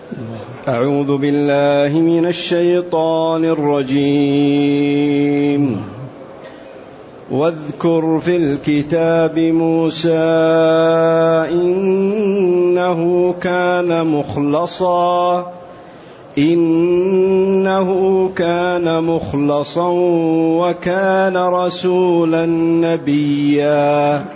أعوذ بالله من الشيطان الرجيم. واذكر في الكتاب موسى إنه كان مخلصا وكان رسولا نبيا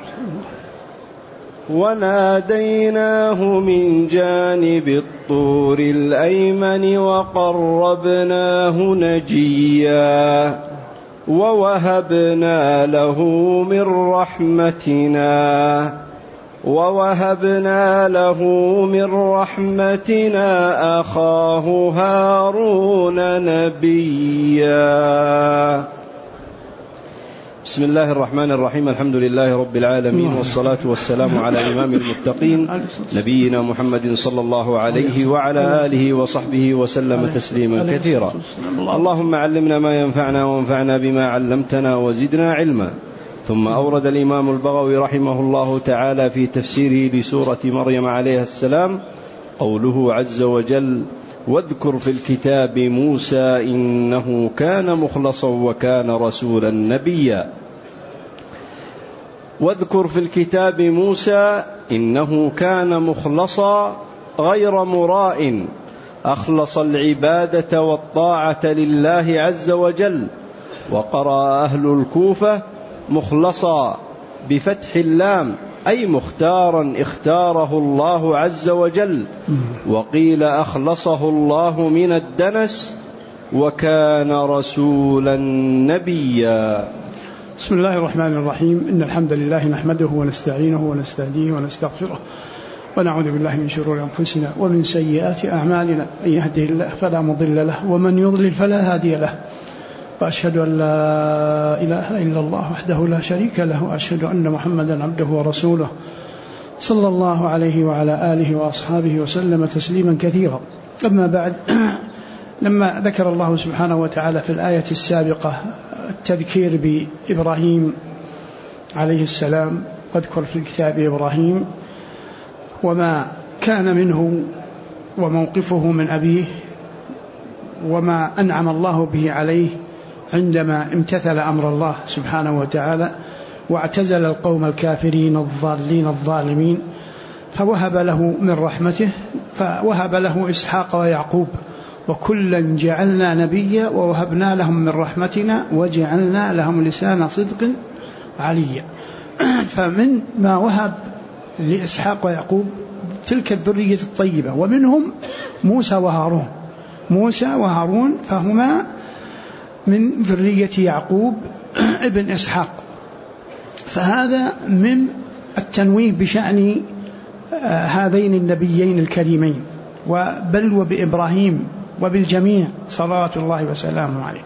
وناديناه من جانب الطور الأيمن وقربناه نجيا ووهبنا له من رحمتنا أخاه هارون نبيا. بسم الله الرحمن الرحيم. الحمد لله رب العالمين، والصلاة والسلام على إمام المتقين نبينا محمد صلى الله عليه وعلى آله وصحبه وسلم تسليما كثيرا. اللهم علمنا ما ينفعنا وانفعنا بما علمتنا وزدنا علما. ثم أورد الإمام البغوي رحمه الله تعالى في تفسيره لسورة مريم عليه السلام قوله عز وجل: واذكر في الكتاب موسى إنه كان مخلصا وكان رسولا نبيا. واذكر في الكتاب موسى إنه كان مخلصا غير مراء، أخلص العبادة والطاعة لله عز وجل. وقرأ أهل الكوفة مخلصا بفتح اللام، أي مختارا اختاره الله عز وجل. وقيل أخلصه الله من الدنس وكان رسولا نبيا. بسم الله الرحمن الرحيم. إن الحمد لله نحمده ونستعينه ونستهديه ونستغفره ونعوذ بالله من شرور أنفسنا ومن سيئات أعمالنا، من يهده الله فلا مضل له ومن يضلل فلا هادي له. وأشهد أن لا إله إلا الله وحده لا شريك له، وأشهد أن محمدا عبده ورسوله صلى الله عليه وعلى آله وأصحابه وسلم تسليما كثيرا. أما بعد، لما ذكر الله سبحانه وتعالى في الآية السابقة التذكير بإبراهيم عليه السلام: واذكر في الكتاب إبراهيم، وما كان منه وموقفه من أبيه وما أنعم الله به عليه عندما امتثل أمر الله سبحانه وتعالى واعتزل القوم الكافرين الضالين الظالمين، فوهب له من رحمته، فوهب له إسحاق ويعقوب، وكلا جعلنا نبيا ووهبنا لهم من رحمتنا وجعلنا لهم لسان صدق عليا. فمن ما وهب لإسحاق ويعقوب تلك الذرية الطيبة، ومنهم موسى وهارون، فهما من ذرية يعقوب ابن إسحاق. فهذا من التنويه بشأن هذين النبيين الكريمين، بل وبإبراهيم وبالجميع صلوات الله وسلامه عليه.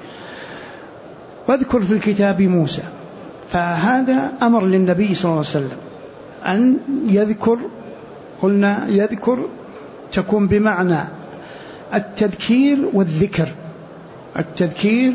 واذكر في الكتاب موسى، فهذا أمر للنبي صلى الله عليه وسلم أن يذكر. قلنا يذكر تكون بمعنى التذكير والذكر، التذكير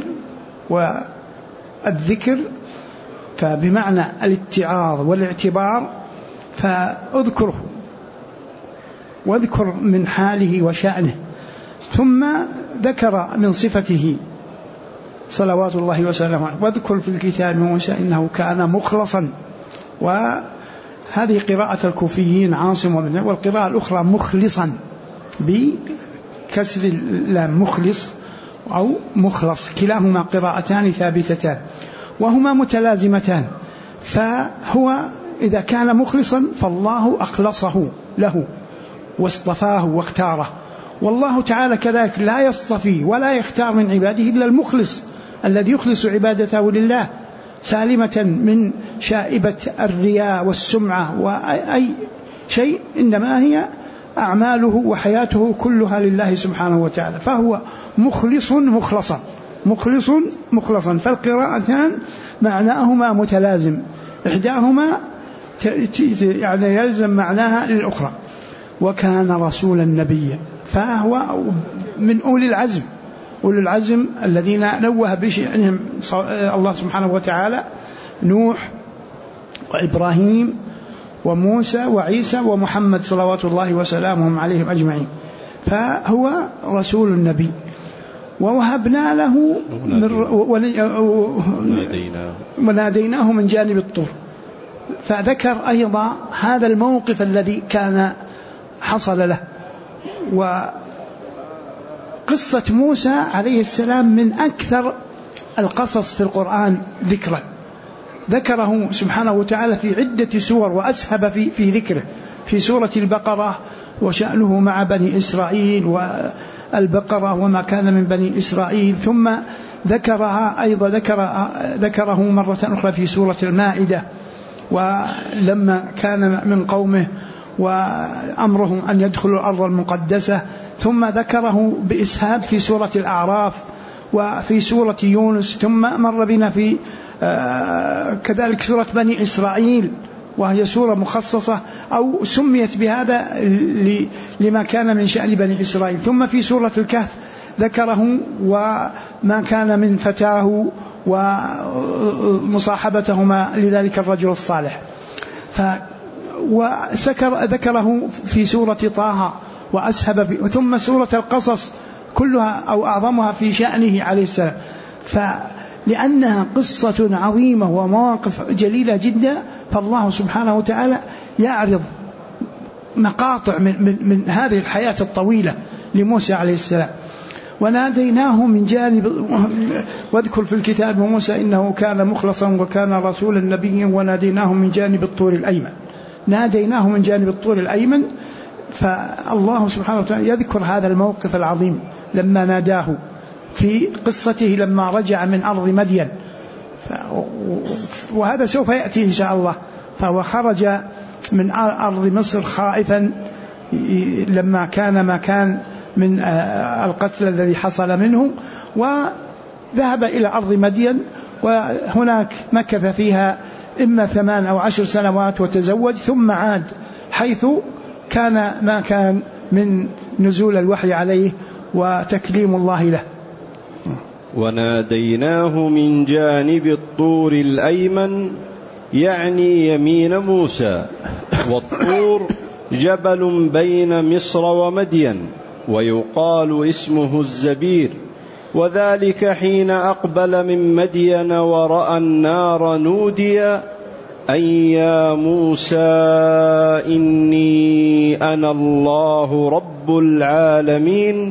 والذكر، فبمعنى الاتعاظ والاعتبار. فاذكره واذكر من حاله وشأنه. ثم ذكر من صفته صلوات الله وسلامه: واذكر في الكتاب موسى إنه كان مخلصا. وهذه قراءة الكوفيين عاصم ومن، والقراءة الأخرى مخلصا بكسر اللام، مخلص أو مخلص، كلاهما قراءتان ثابتتان وهما متلازمتان. فهو إذا كان مخلصا فالله أخلصه له واصطفاه واختاره، والله تعالى كذلك لا يصطفي ولا يختار من عباده إلا المخلص الذي يخلص عبادته لله سالمة من شائبة الرياء والسمعة وأي شيء، إنما هي أعماله وحياته كلها لله سبحانه وتعالى. فهو مخلص مخلصا. فالقراءتان معناهما متلازم، إحداهما يعني يلزم معناها للأخرى. وكان رسولا نبيا، فهو من أولي العزم الذين نوه بشأنهم الله سبحانه وتعالى: نوح وإبراهيم وموسى وعيسى ومحمد صلوات الله وسلامهم عليهم أجمعين. فهو رسول النبي. ووهبنا له وناديناه من جانب الطور. فذكر أيضا هذا الموقف الذي كان حصل له. وقصة موسى عليه السلام من أكثر القصص في القرآن ذكرا، ذكره سبحانه وتعالى في عدة سور وأسهب في ذكره في سورة البقرة وشأنه مع بني إسرائيل والبقرة وما كان من بني إسرائيل، ثم ذكرها أيضا ذكره مرة أخرى في سورة المائدة ولما كان من قومه وأمرهم أن يدخلوا الأرض المقدسة، ثم ذكره بإسهاب في سورة الأعراف وفي سورة يونس، ثم مر بنا في كذلك سورة بني إسرائيل وهي سورة مخصصة أو سميت بهذا لما كان من شأن بني إسرائيل، ثم في سورة الكهف ذكره وما كان من فتاه ومصاحبتهما لذلك الرجل الصالح، وذكره في سورة طه وأسهب ثم سورة القصص كلها أو أعظمها في شأنه عليه السلام. فلأنها قصة عظيمة ومواقف جليلة جدا، فالله سبحانه وتعالى يعرض مقاطع من هذه الحياة الطويلة لموسى عليه السلام. وناديناه من جانب، واذكر في الكتاب موسى إنه كان مخلصا وكان رسولا نبيا وناديناه من جانب الطور الأيمن. ناديناه من جانب الطور الأيمن، فالله سبحانه وتعالى يذكر هذا الموقف العظيم لما ناداه في قصته لما رجع من أرض مدين، وهذا سوف يأتي إن شاء الله. فهو خرج من أرض مصر خائفا لما كان ما كان من القتل الذي حصل منه، وذهب إلى أرض مدين وهناك مكث فيها إما 8 أو 10 سنوات وتزوج، ثم عاد حيث كان ما كان من نزول الوحي عليه وتكليم الله له. وناديناه من جانب الطور الأيمن يعني يمين موسى، والطور جبل بين مصر ومدين ويقال اسمه الزبير، وذلك حين أقبل من مدين ورأى النار نودي أن يا موسى إني أنا الله رب العالمين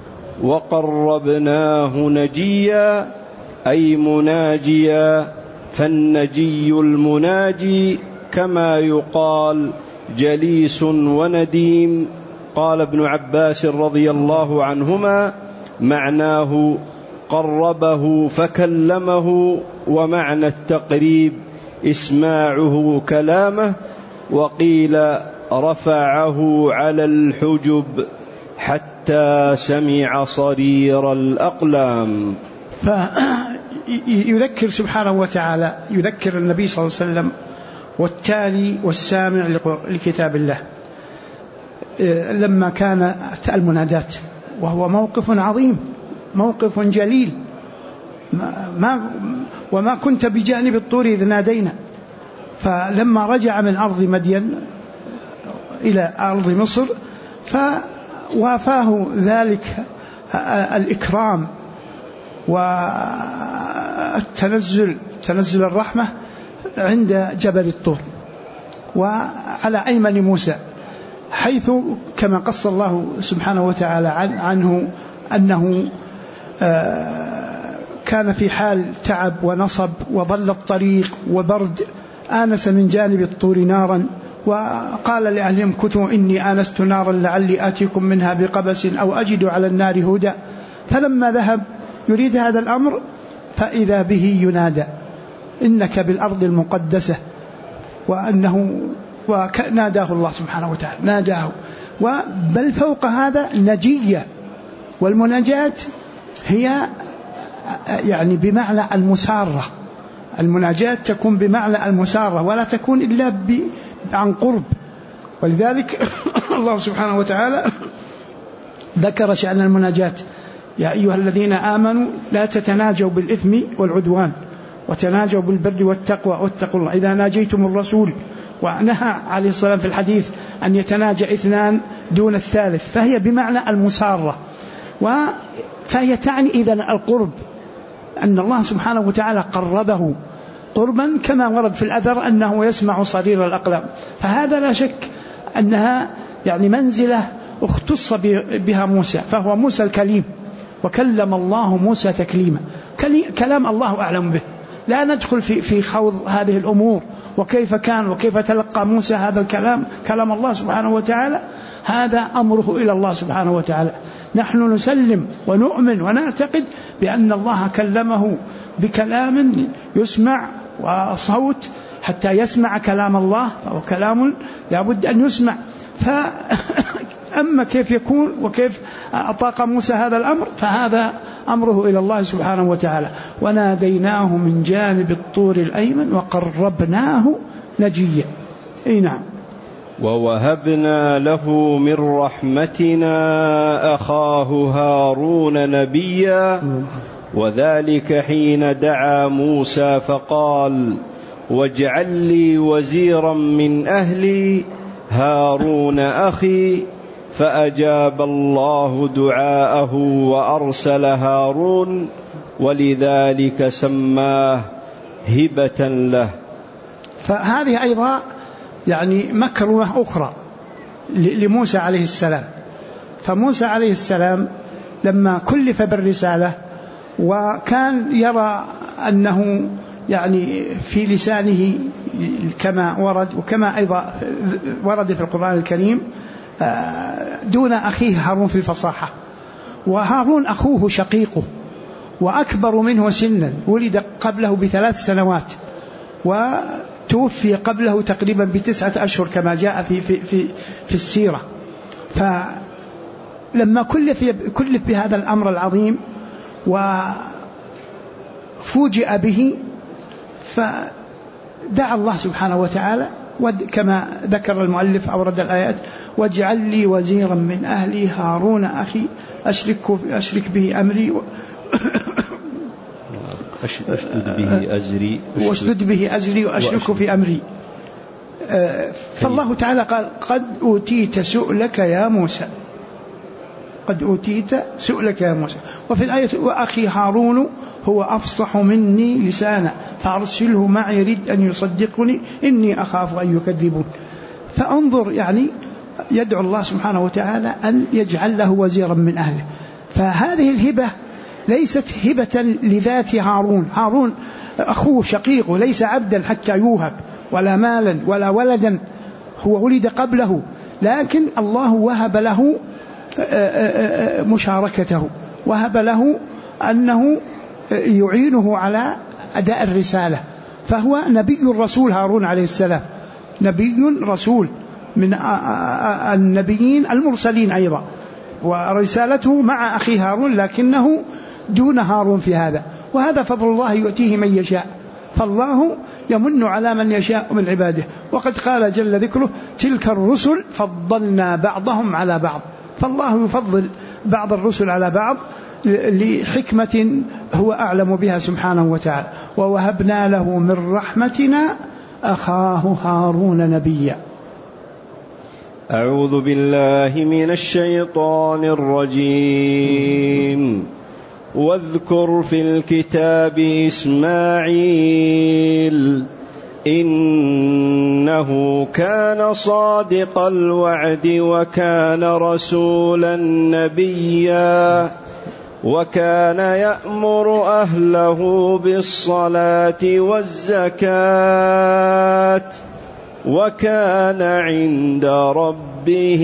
وقربناه نجيا أي مناجيا، فالنجي المناجي كما يقال جليس ونديم. قال ابن عباس رضي الله عنهما معناه قربه فكلمه، ومعنى التقريب إسماعه كلامه، وقيل رفعه على الحجب حتى سمع صرير الأقلام. فيذكر سبحانه وتعالى، يذكر النبي صلى الله عليه وسلم والتالي والسامع لكتاب الله لما كان المنادات، وهو موقف عظيم موقف جليل. وما كنت بجانب الطور إذ نادينا، فلما رجع من أرض مدين إلى أرض مصر فوافاه ذلك الإكرام والتنزل، تنزل الرحمة عند جبل الطور وعلى أيمن موسى، حيث كما قص الله سبحانه وتعالى عنه أنه كان في حال تعب ونصب وضل الطريق وبرد، آنس من جانب الطور نارا وقال لأهلهم كثوا إني آنست نارا لعلي آتيكم منها بقبس أو أجد على النار هدى. فلما ذهب يريد هذا الأمر فإذا به ينادى إنك بالأرض المقدسة، وناداه الله سبحانه وتعالى، ناداه. بل فوق هذا نجية، والمناجاة هي يعني بمعنى المسارة، المناجاة تكون بمعنى المسارة ولا تكون إلا عن قرب. ولذلك الله سبحانه وتعالى ذكر شأن المناجاة: يا أيها الذين آمنوا لا تتناجوا بالإثم والعدوان وتناجوا بالبر والتقوى واتقوا الله إذا ناجيتم الرسول ونهى عليه الصلاة والسلام في الحديث أن يتناجى اثنان دون الثالث، فهي بمعنى المسارة. فهي تعني إذن القرب، أن الله سبحانه وتعالى قربه قربا كما ورد في الأثر أنه يسمع صرير الأقلام. فهذا لا شك أنها يعني منزلة اختص بها موسى، فهو موسى الكليم، وكلم الله موسى تكليما. كلام الله أعلم به، لا ندخل في خوض هذه الأمور وكيف كان وكيف تلقى موسى هذا الكلام، كلام الله سبحانه وتعالى، هذا أمره إلى الله سبحانه وتعالى. نحن نسلم ونؤمن ونعتقد بأن الله كلمه بكلام يسمع وصوت حتى يسمع كلام الله، فهو كلام لابد أن يسمع. أما كيف يكون وكيف أطاق موسى هذا الأمر فهذا أمره إلى الله سبحانه وتعالى. وناديناه من جانب الطور الأيمن وقربناه نجيا. نعم. ووهبنا له من رحمتنا أخاه هارون نبيا وذلك حين دعا موسى فقال واجعل لي وزيرا من أهلي هارون أخي فأجاب الله دعاءه وأرسل هارون ولذلك سماه هبة له. فهذه أيضا يعني مكرمة أخرى لموسى عليه السلام. فموسى عليه السلام لما كلف بالرسالة وكان يرى أنه يعني في لسانه كما ورد وكما أيضا ورد في القرآن الكريم دون أخيه هارون في الفصاحة، وهارون أخوه شقيقه وأكبر منه سنا، ولد قبله ب3 سنوات وتوفي قبله تقريبا ب9 أشهر كما جاء في السيرة. فلما كلف بهذا الأمر العظيم وفوجئ به فدعا الله سبحانه وتعالى كما ذكر المؤلف أورد الآيات واجعل لي وزيرا من أهلي هارون أخي أشرك به أمري واشدد به أزري وأشرك في أمري. فالله تعالى قال قد أوتيت سؤلك يا موسى، قد أوتيت سؤلك يا موسى. وفي الآية وأخي هارون هو أفصح مني لسانا فأرسله معي رد أن يصدقني إني أخاف أن يكذبون. فانظر يعني يدعو الله سبحانه وتعالى أن يجعل له وزيرا من أهله. فهذه الهبة ليست هبة لذات هارون أخوه شقيق ليس عبدا حتى يوهب ولا مالا ولا ولدا، هو ولد قبله، لكن الله وهب له مشاركته، وهب له أنه يعينه على أداء الرسالة، فهو نبي الرسول هارون عليه السلام، نبي رسول من النبيين المرسلين أيضا، ورسالته مع أخي هارون لكنه دون هارون في هذا. وهذا فضل الله يؤتيه من يشاء، فالله يمن على من يشاء من عباده. وقد قال جل ذكره تلك الرسل فضلنا بعضهم على بعض، فالله يفضل بعض الرسل على بعض لحكمة هو أعلم بها سبحانه وتعالى. ووهبنا له من رحمتنا أخاه هارون نبيا. أعوذ بالله من الشيطان الرجيم. واذكر في الكتاب إسماعيل إنه كان صادق الوعد وكان رسولا نبيا وكان يأمر أهله بالصلاة والزكاة وكان عند ربه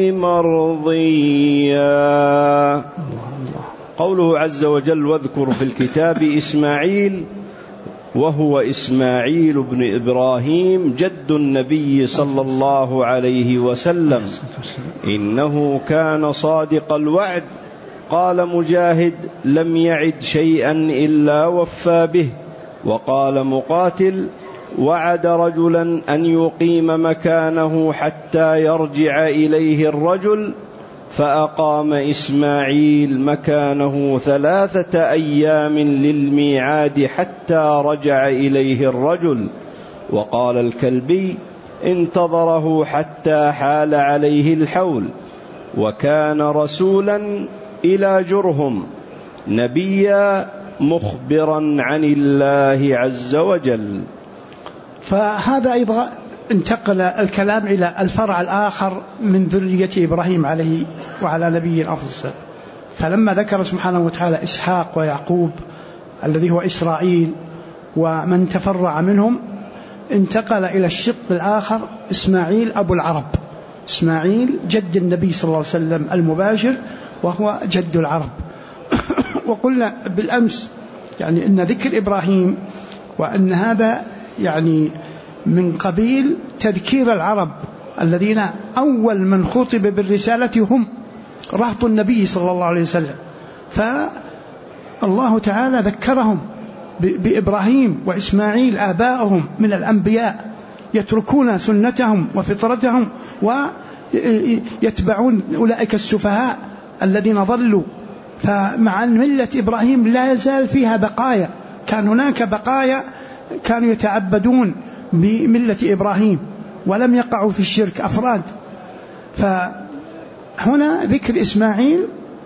مرضيا. قوله عز وجل واذكر في الكتاب إسماعيل، وهو إسماعيل بن إبراهيم جد النبي صلى الله عليه وسلم. إنه كان صادق الوعد. قال مجاهد لم يعد شيئا إلا وفى به. وقال مقاتل وعد رجلا أن يقيم مكانه حتى يرجع إليه الرجل، فأقام إسماعيل مكانه 3 أيام للميعاد حتى رجع إليه الرجل. وقال الكلبي انتظره حتى حال عليه الحول، وكان رسولا إلى جرهم، نبيا مخبرا عن الله عز وجل. فهذا أيضا انتقل الكلام إلى الفرع الآخر من ذرية إبراهيم عليه وعلى نبينا أفضل الصلاة. فلما ذكر سبحانه وتعالى إسحاق ويعقوب الذي هو إسرائيل ومن تفرع منهم، انتقل إلى الشق الآخر إسماعيل أبو العرب، إسماعيل جد النبي صلى الله عليه وسلم المباشر وهو جد العرب. وقلنا بالأمس يعني إن ذكر إبراهيم وأن هذا يعني من قبيل تذكير العرب الذين أول من خطب بالرسالة هم رهط النبي صلى الله عليه وسلم، فالله تعالى ذكرهم بإبراهيم وإسماعيل آباءهم من الأنبياء يتركون سنتهم وفطرتهم ويتبعون أولئك السفهاء الذين ضلوا. فمع أن ملة إبراهيم لا يزال فيها بقايا، كان هناك بقايا كانوا يتعبدون بملة إبراهيم ولم يقعوا في الشرك أفراد. فهنا ذكر إسماعيل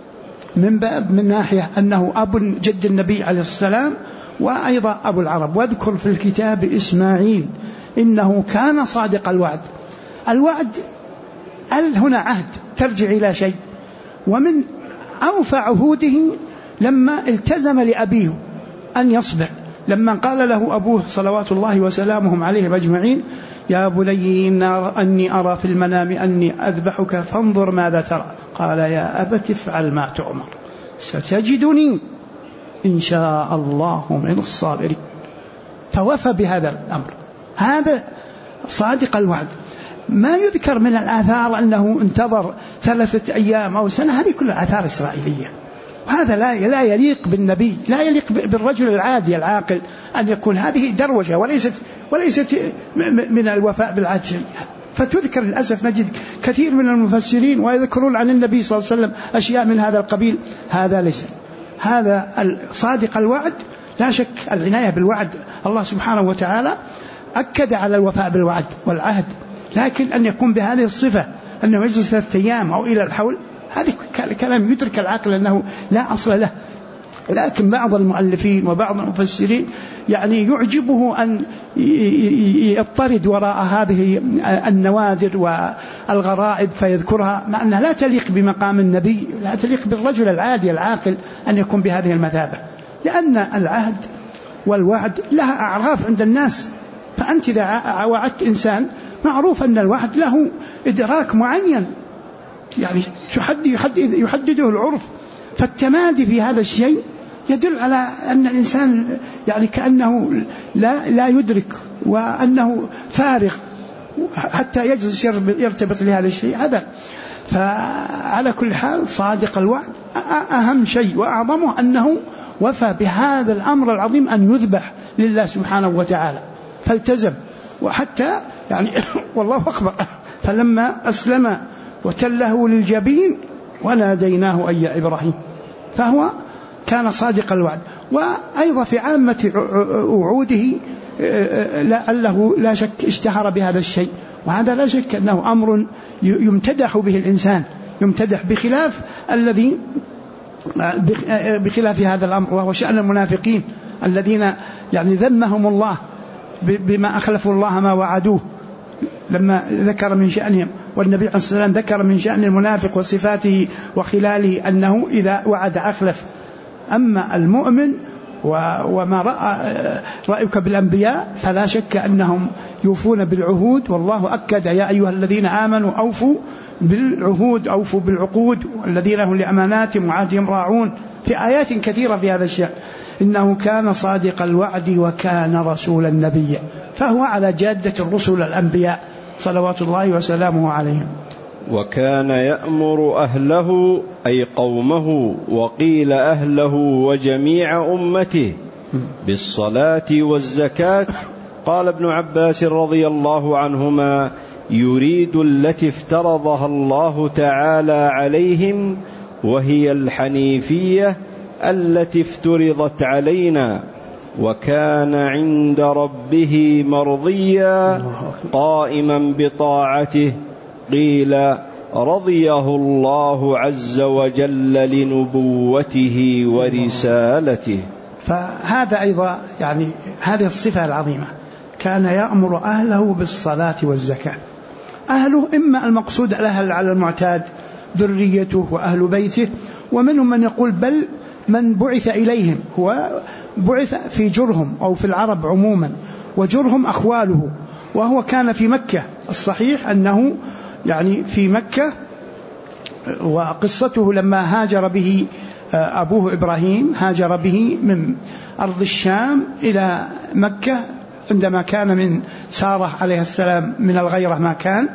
من ناحية أنه أب جد النبي عليه السلام وأيضا أبو العرب. واذكر في الكتاب إسماعيل إنه كان صادق الوعد. الوعد هنا عهد ترجع إلى شيء، ومن أوفى عهوده لما التزم لأبيه أن يصبر، لما قال له أبوه صلوات الله وسلامهم عليه أجمعين: يا بني أني أرى في المنام أني أذبحك فانظر ماذا ترى. قال: يا أبت افعل ما تؤمر ستجدني إن شاء الله من الصابرين. فوفى بهذا الأمر، هذا صادق الوعد. ما يذكر من الآثار أنه انتظر 3 أيام أو سنة، هذه كلها آثار إسرائيلية، وهذا لا يليق بالنبي، لا يليق بالرجل العادي العاقل أن يكون هذه دروجة وليست من الوفاء بالعهد شيء. فتذكر للأسف نجد كثير من المفسرين ويذكرون عن النبي صلى الله عليه وسلم أشياء من هذا القبيل، هذا ليس، هذا صادق الوعد لا شك. العناية بالوعد الله سبحانه وتعالى أكد على الوفاء بالوعد والعهد، لكن أن يكون بهذه الصفة أنه يجلس 3 أيام أو إلى الحول، هذا كلام يدرك العقل أنه لا أصل له. لكن بعض المؤلفين وبعض المفسرين يعني يعجبه أن يضطرد وراء هذه النوادر والغرائب فيذكرها، مع أنها لا تليق بمقام النبي، لا تليق بالرجل العادي العاقل أن يكون بهذه المثابة، لأن العهد والوعد لها أعراف عند الناس. فأنت إذا وعدت إنسان معروف أن الوعد له إدراك معين يعني يحدده العرف، فالتمادي في هذا الشيء يدل على أن الإنسان يعني كأنه لا يدرك وأنه فارغ حتى يجلس يرتبط لهذا الشيء هذا. فعلى كل حال صادق الوعد أهم شيء وأعظمه أنه وفى بهذا الأمر العظيم أن يذبح لله سبحانه وتعالى، فالتزم. وحتى يعني والله أكبر، فلما أسلم وتله للجبين وناديناه أي يا إبراهيم. فهو كان صادق الوعد. وأيضا في عامة وعوده لعله لا شك اشتهر بهذا الشيء، وهذا لا شك أنه أمر يمتدح به الإنسان، يمتدح بخلاف الذي بخلاف هذا الأمر، وهو شأن المنافقين الذين يعني ذمهم الله بما أخلفوا الله ما وعدوه لما ذكر من شأنهم. والنبي عليه الصلاة والسلام ذكر من شأن المنافق وصفاته وخلاله أنه إذا وعد أخلف. أما المؤمن وما رأيك بالأنبياء فلا شك أنهم يوفون بالعهود، والله أكد: يا أيها الذين آمنوا أوفوا بالعهود أوفوا بالعقود والذين هم لأماناتهم وعهدهم راعون، في آيات كثيرة في هذا الشأن. إنه كان صادق الوعد وكان رسولا نبيا، فهو على جادة الرسل الأنبياء صلوات الله وسلامه عليهم. وكان يأمر أهله أي قومه، وقيل أهله وجميع أمته، بالصلاة والزكاة. قال ابن عباس رضي الله عنهما: يريد التي افترضها الله تعالى عليهم، وهي الحنيفية التي افترضت علينا. وكان عند ربه مرضيا قائما بطاعته. قيل رضيه الله عز وجل لنبوته ورسالته. فهذا أيضا يعني هذه الصفة العظيمة، كان يأمر أهله بالصلاة والزكاة. أهله إما المقصود الأهل على المعتاد ذريته وأهل بيته، ومنهم من يقول بل من بعث إليهم، هو بعث في جرهم أو في العرب عموما، وجرهم أخواله، وهو كان في مكة. الصحيح أنه يعني في مكة، وقصته لما هاجر به أبوه إبراهيم، هاجر به من أرض الشام إلى مكة عندما كان من سارة عليه السلام من الغيرة ما كان.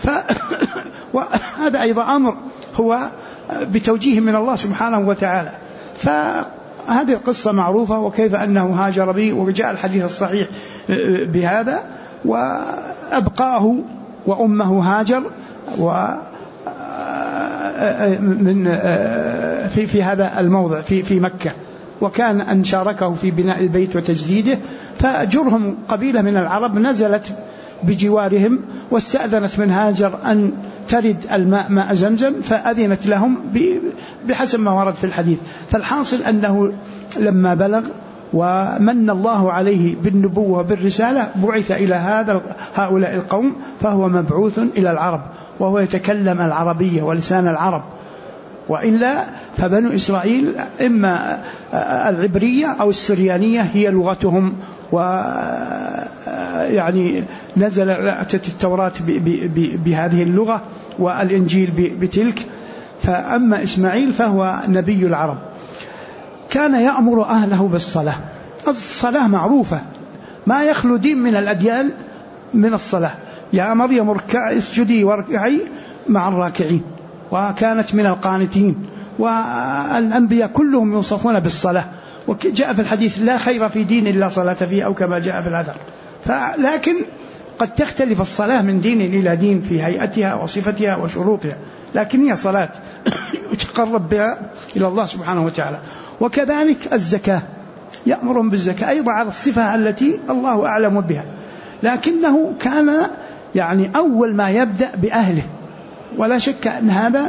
وهذا أيضا أمر هو بتوجيه من الله سبحانه وتعالى. فهذه القصة معروفة، وكيف أنه هاجر به، وجاء الحديث الصحيح بهذا، وأبقاه وأمه هاجر من في هذا الموضع في مكة، وكان أن شاركه في بناء البيت وتجديده. فجرهم قبيلة من العرب نزلت بجوارهم، واستأذنت من هاجر أن ترد الماء ماء زمزم، فأذنت لهم بحسب ما ورد في الحديث. فالحاصل أنه لما بلغ ومن الله عليه بالنبوة بالرسالة بعث إلى هؤلاء القوم، فهو مبعوث إلى العرب، وهو يتكلم العربية ولسان العرب. وإلا فبنو إسرائيل إما العبرية أو السريانية هي لغتهم، ويعني أتت التوراة بهذه اللغة والإنجيل بتلك. فأما إسماعيل فهو نبي العرب. كان يأمر أهله بالصلاة. الصلاة معروفة، ما يخلو دين من الأديان من الصلاة. يا مريم اركعي اسجدي واركعي مع الراكعين، وكانت من القانتين. والأنبياء كلهم يوصفون بالصلاة، وجاء في الحديث لا خير في دين إلا صلاة فيه، أو كما جاء في الأثر. لكن قد تختلف الصلاة من دين إلى دين في هيئتها وصفتها وشروطها، لكن هي صلاة يتقرب بها إلى الله سبحانه وتعالى. وكذلك الزكاة، يأمرهم بالزكاة أيضا على الصفة التي الله أعلم بها، لكنه كان يعني أول ما يبدأ بأهله، ولا شك أن هذا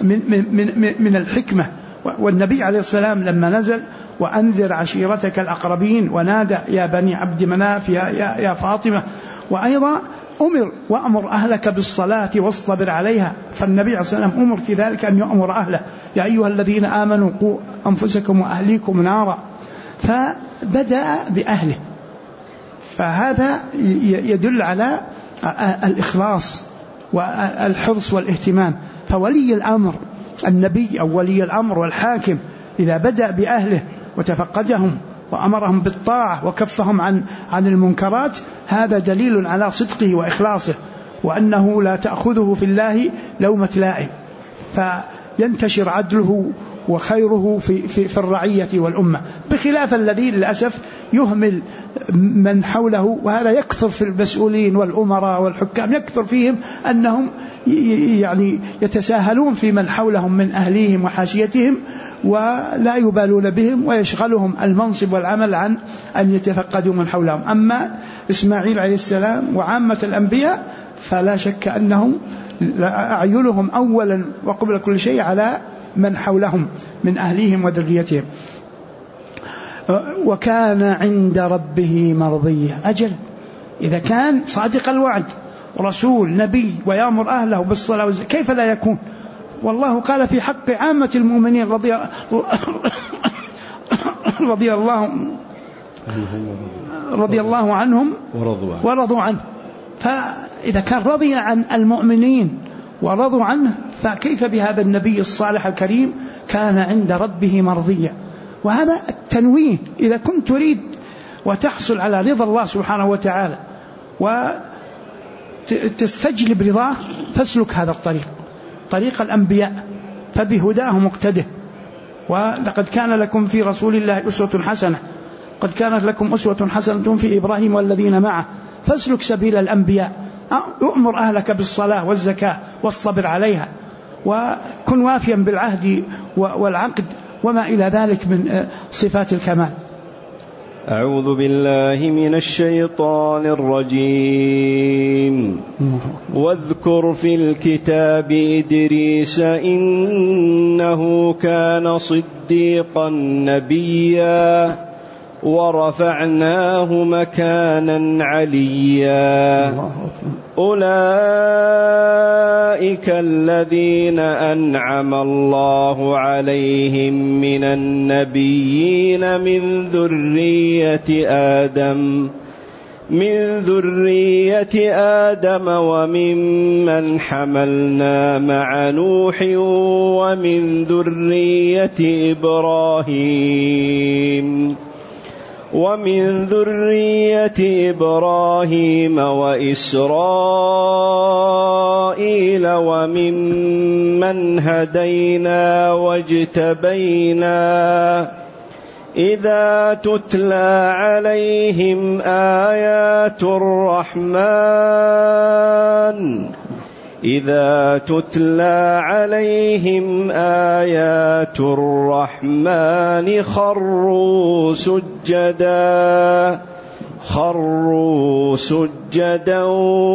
من الحكمة. والنبي عليه السلام لما نزل وأنذر عشيرتك الأقربين، ونادى يا بني عبد مناف يا فاطمة، وأيضا أمر وأمر أهلك بالصلاة واصطبر عليها. فالنبي عليه السلام أمر كذلك أن يأمر أهله يا أيها الذين آمنوا قوا أنفسكم وأهليكم نارا، فبدأ بأهله. فهذا يدل على الإخلاص والحرص والاهتمام. فولي الأمر النبي أو ولي الأمر والحاكم إذا بدأ بأهله وتفقدهم وأمرهم بالطاعة وكفهم عن المنكرات، هذا دليل على صدقه وإخلاصه، وأنه لا تأخذه في الله لومة لائم، فينتشر عدله وخيره في الرعية والأمة، بخلاف الذي للأسف يهمل من حوله. وهذا يكثر في المسؤولين والأمراء والحكام، يكثر فيهم أنهم يعني يتساهلون في من حولهم من أهليهم وحاشيتهم، ولا يبالون بهم، ويشغلهم المنصب والعمل عن أن يتفقدوا من حولهم. أما إسماعيل عليه السلام وعامة الأنبياء فلا شك أنهم أعينهم أولا وقبل كل شيء على من حولهم من أهليهم وذريتهم. وكان عند ربه مرضيا. أجل إذا كان صادق الوعد رسول نبي ويأمر أهله بالصلاة والزكاة، كيف لا يكون؟ والله قال في حق عامة المؤمنين رضي الله عنهم ورضوا عنه. فإذا كان رضي عن المؤمنين ورضوا عنه، فكيف بهذا النبي الصالح الكريم كان عند ربه مرضيا؟ وهذا التنويه، إذا كنت تريد وتحصل على رضا الله سبحانه وتعالى وتستجلب رضاه، فاسلك هذا الطريق، طريق الأنبياء، فبهداه مقتده. ولقد كان لكم في رسول الله أسوة حسنة، قد كانت لكم أسوة حسنة في إبراهيم والذين معه، فاسلك سبيل الأنبياء، أؤمر أهلك بالصلاة والزكاة واصطبر عليها، وكن وافيا بالعهد والعقد وما إلى ذلك من صفات الكمال. أعوذ بالله من الشيطان الرجيم. واذكر في الكتاب إدريس إنه كان صديقا نبيا ورفعناه مكانا عليا. أولئك الذين أنعم الله عليهم من النبيين من ذرية آدم وممن حملنا مع نوح ومن ذرية إبراهيم وإسرائيل وممن هدينا واجتبينا إذا تتلى عليهم آيات الرحمن خروا سجدا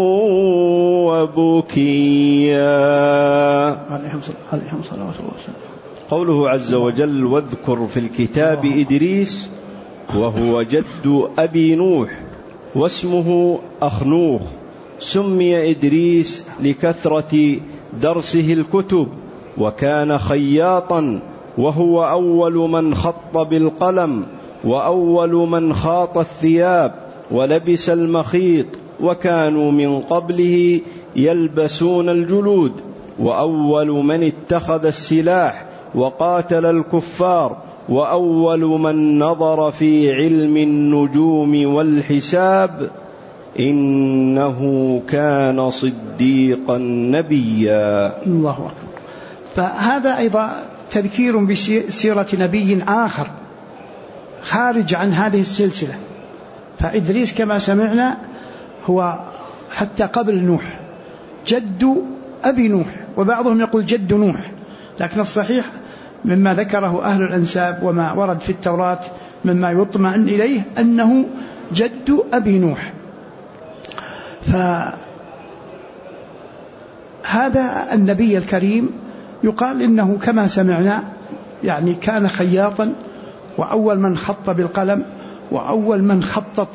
وبكيا. عليهم صلاة الله وسلم. قوله عز وجل: واذكر في الكتاب إدريس، وهو جد أبي نوح واسمه أخنوخ. سمي إدريس لكثرة درسه الكتب، وكان خياطا، وهو أول من خط بالقلم وأول من خاط الثياب ولبس المخيط، وكانوا من قبله يلبسون الجلود، وأول من اتخذ السلاح وقاتل الكفار، وأول من نظر في علم النجوم والحساب. إنه كان صديقا نبيا. الله أكبر. فهذا أيضا تذكير بسيرة نبي آخر خارج عن هذه السلسلة. فإدريس كما سمعنا هو حتى قبل نوح جد أبي نوح، وبعضهم يقول جد نوح، لكن الصحيح مما ذكره أهل الأنساب وما ورد في التوراة مما يطمئن إليه أنه جد أبي نوح. فهذا النبي الكريم يقال إنه كما سمعنا يعني كان خياطا، وأول من خط بالقلم، وأول من خطط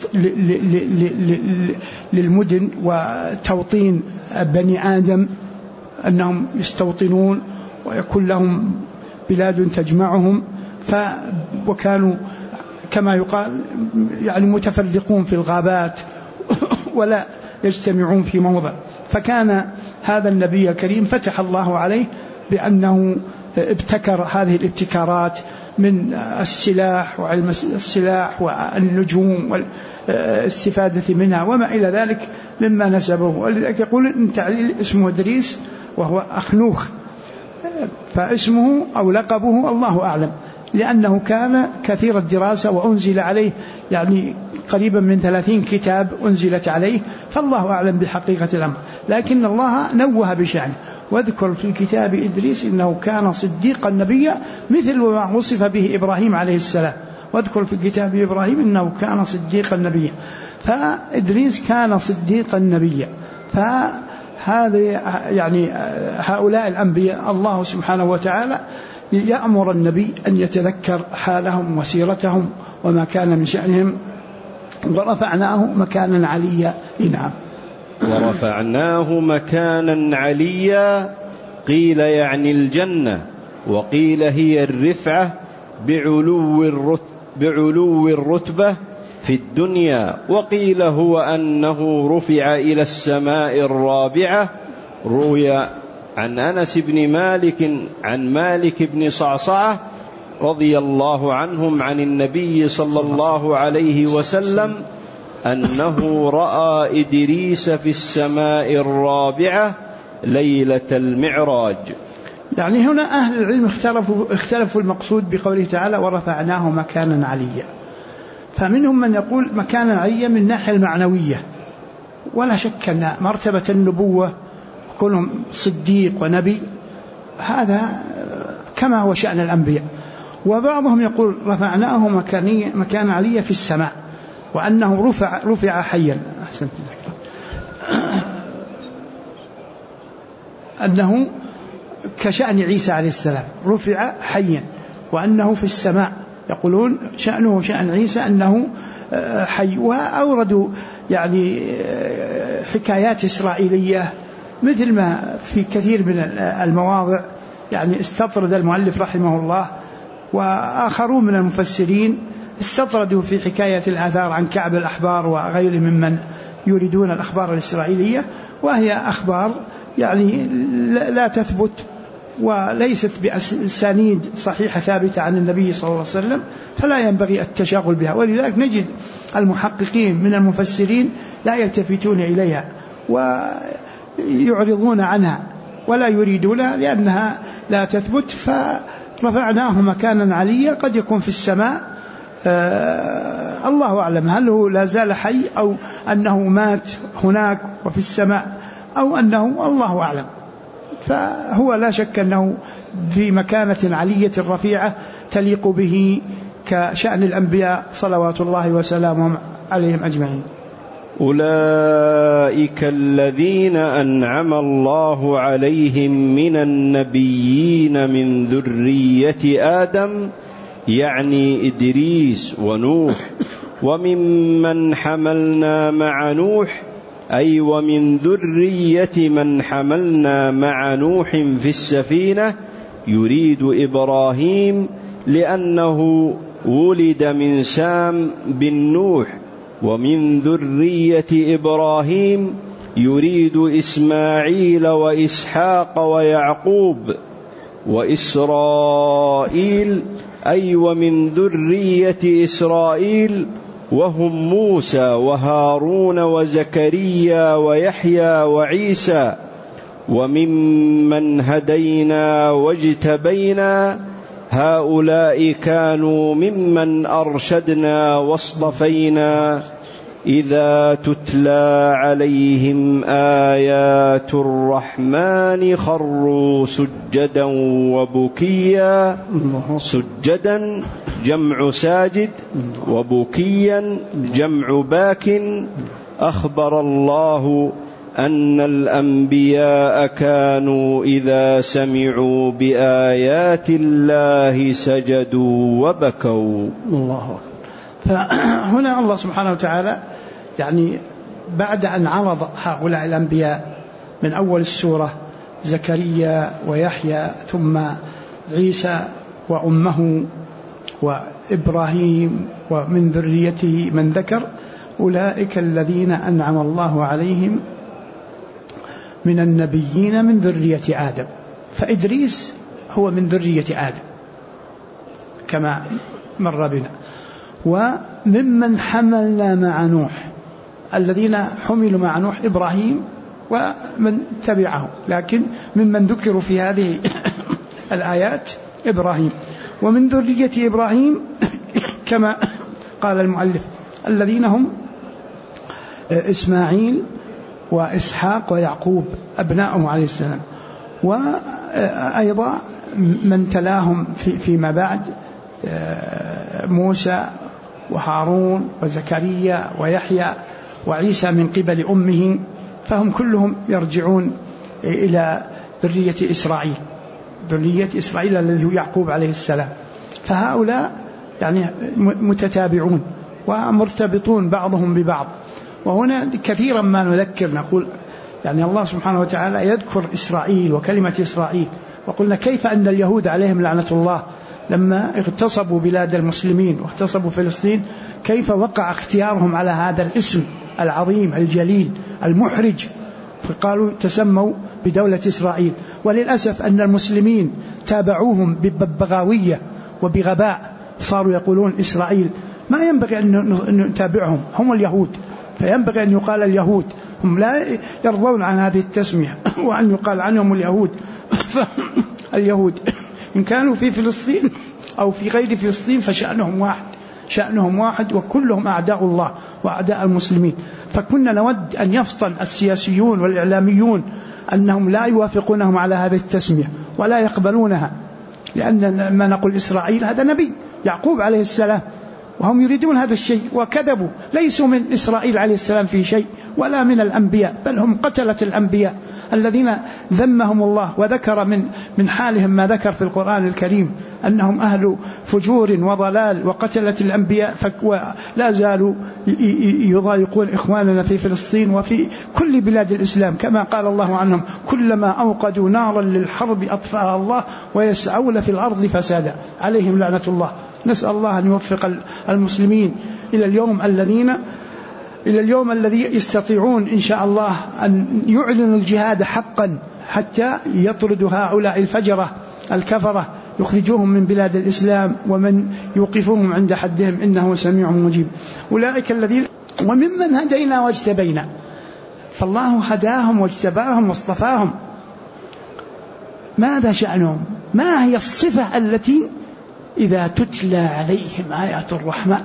للمدن وتوطين بني آدم أنهم يستوطنون ويكون لهم بلاد تجمعهم، وكانوا كما يقال يعني متفرقون في الغابات ولا يجتمعون في موضع. فكان هذا النبي الكريم فتح الله عليه بأنه ابتكر هذه الابتكارات من السلاح وعلم السلاح والنجوم والاستفادة منها وما إلى ذلك مما نسبه. ولذلك يقول إن تعليل اسمه إدريس وهو أخنوخ، فاسمه أو لقبه الله أعلم، لأنه كان كثير الدراسة وأنزل عليه يعني قريبا من 30 كتاب أنزلت عليه، فالله أعلم بحقيقة الأمر، لكن الله نوه بشأنه. واذكر في الكتاب إدريس إنه كان صديقا نبيا مثل ما وصف به إبراهيم عليه السلام. واذكر في الكتاب إبراهيم إنه كان صديقا نبيا، فإدريس كان صديقا نبيا. فهذا يعني هؤلاء الأنبياء الله سبحانه وتعالى يأمر النبي أن يتذكر حالهم وسيرتهم وما كان من شأنهم. ورفعناه مكانا عليا. نعم. ورفعناه مكانا عليا، قيل يعني الجنة، وقيل هي الرفعة بعلو الرتبة في الدنيا، وقيل هو أنه رفع إلى السماء الرابعة. روي عن أنس بن مالك عن مالك بن صعصعة رضي الله عنهم عن النبي صلى الله عليه وسلم أنه رأى إدريس في السماء الرابعة ليلة المعراج. يعني هنا أهل العلم اختلفوا المقصود بقوله تعالى ورفعناه مكانا عليا. فمنهم من يقول مكانا عليا من الناحية المعنوية، ولا شك أن مرتبة النبوة كونهم صديق ونبي هذا كما هو شأن الأنبياء، وبعضهم يقول رفعناه مكان عليا في السماء، وأنه رفع حيا. أحسنت، أنه كشأن عيسى عليه السلام رفع حيا وأنه في السماء، يقولون شأنه شأن عيسى أنه حي. وأوردوا يعني حكايات إسرائيلية مثل ما في كثير من المواضع يعني استطرد المؤلف رحمه الله وآخرون من المفسرين استطردوا في حكاية الآثار عن كعب الأحبار وغيره ممن يريدون الأخبار الإسرائيلية، وهي أخبار يعني لا تثبت وليست بأسانيد صحيحة ثابتة عن النبي صلى الله عليه وسلم، فلا ينبغي التشاغل بها. ولذلك نجد المحققين من المفسرين لا يلتفتون إليها ويعرضون عنها ولا يريدونها لأنها لا تثبت. فرفعناه مكانا عليا، قد يكون في السماء، الله أعلم هل هو لا زال حي أو أنه مات هناك وفي السماء أو أنه الله أعلم. فهو لا شك أنه في مكانة علية رفيعة تليق به كشأن الأنبياء صلوات الله وسلامهم عليهم أجمعين. أولئك الذين أنعم الله عليهم من النبيين من ذرية آدم، يعني إدريس ونوح، وممن حملنا مع نوح، أي ومن ذرية من حملنا مع نوح في السفينة، يريد إبراهيم لأنه ولد من سام بن نوح، ومن ذرية إبراهيم يريد إسماعيل وإسحاق ويعقوب وإسرائيل، أي ومن ذرية إسرائيل، وهم موسى وهارون وزكريا ويحيى وعيسى، وممن هدينا واجتبينا، هؤلاء كانوا ممن أرشدنا واصطفينا، إذا تتلى عليهم آيات الرحمن خروا سجدا وبكيا. سجدا جمع ساجد، وبكيا جمع باك. أخبر الله أن الأنبياء كانوا إذا سمعوا بآيات الله سجدوا وبكوا. الله. فهنا الله سبحانه وتعالى يعني بعد أن عرض هؤلاء الأنبياء من أول السورة زكريا ويحيى ثم عيسى وأمه وإبراهيم ومن ذريته من ذكر، أولئك الذين أنعم الله عليهم من النبيين من ذرية آدم. فإدريس هو من ذرية آدم كما مر بنا. وممن حملنا مع نوح، الذين حملوا مع نوح إبراهيم ومن تبعه، لكن ممن ذكروا في هذه الآيات إبراهيم. ومن ذرية إبراهيم كما قال المؤلف الذين هم إسماعيل وإسحاق ويعقوب أبناؤه عليه السلام، وأيضا من تلاهم فيما بعد موسى وهارون وزكريا ويحيى وعيسى من قبل أمه، فهم كلهم يرجعون إلى ذرية إسرائيل، ذرية إسرائيل الذي هو يعقوب عليه السلام. فهؤلاء يعني متتابعون ومرتبطون بعضهم ببعض. وهنا كثيرا ما نذكر نقول يعني الله سبحانه وتعالى يذكر إسرائيل وكلمة إسرائيل، وقلنا كيف أن اليهود عليهم لعنة الله لما اغتصبوا بلاد المسلمين واغتصبوا فلسطين كيف وقع اختيارهم على هذا الاسم العظيم الجليل المحرج، فقالوا تسموا بدولة إسرائيل. وللأسف أن المسلمين تابعوهم ببغاوية وبغباء، صاروا يقولون إسرائيل. ما ينبغي أن نتابعهم، هم اليهود، فينبغي أن يقال اليهود، هم لا يرضون عن هذه التسمية وأن يقال عنهم اليهود. فاليهود إن كانوا في فلسطين أو في غير فلسطين فشأنهم واحد، شأنهم واحد، وكلهم أعداء الله وأعداء المسلمين. فكنا نود أن يفطن السياسيون والإعلاميون أنهم لا يوافقونهم على هذه التسمية ولا يقبلونها، لأن ما نقول إسرائيل هذا نبي يعقوب عليه السلام، وهم يريدون هذا الشيء وكذبوا، ليسوا من إسرائيل عليه السلام في شيء ولا من الأنبياء، بل هم قتلة الأنبياء الذين ذمهم الله وذكر من حالهم ما ذكر في القرآن الكريم أنهم أهل فجور وضلال وقتلة الأنبياء، ولا زالوا يضايقون إخواننا في فلسطين وفي كل بلاد الإسلام، كما قال الله عنهم كلما أوقدوا نارا للحرب أطفأها الله ويسعون في الأرض فسادا عليهم لعنة الله. نسأل الله أن يوفق المسلمين إلى اليوم الذي يستطيعون إن شاء الله أن يعلنوا الجهاد حقا حتى يطردوا هؤلاء الفجرة الكفرة، يخرجوهم من بلاد الإسلام ومن يوقفوهم عند حدهم إنه سميع مجيب. أولئك الذين وممن هدينا واجتبينا، فالله هداهم واجتباهم واصطفاهم. ماذا شأنهم؟ ما هي الصفة التي إذا تتلى عليهم آيات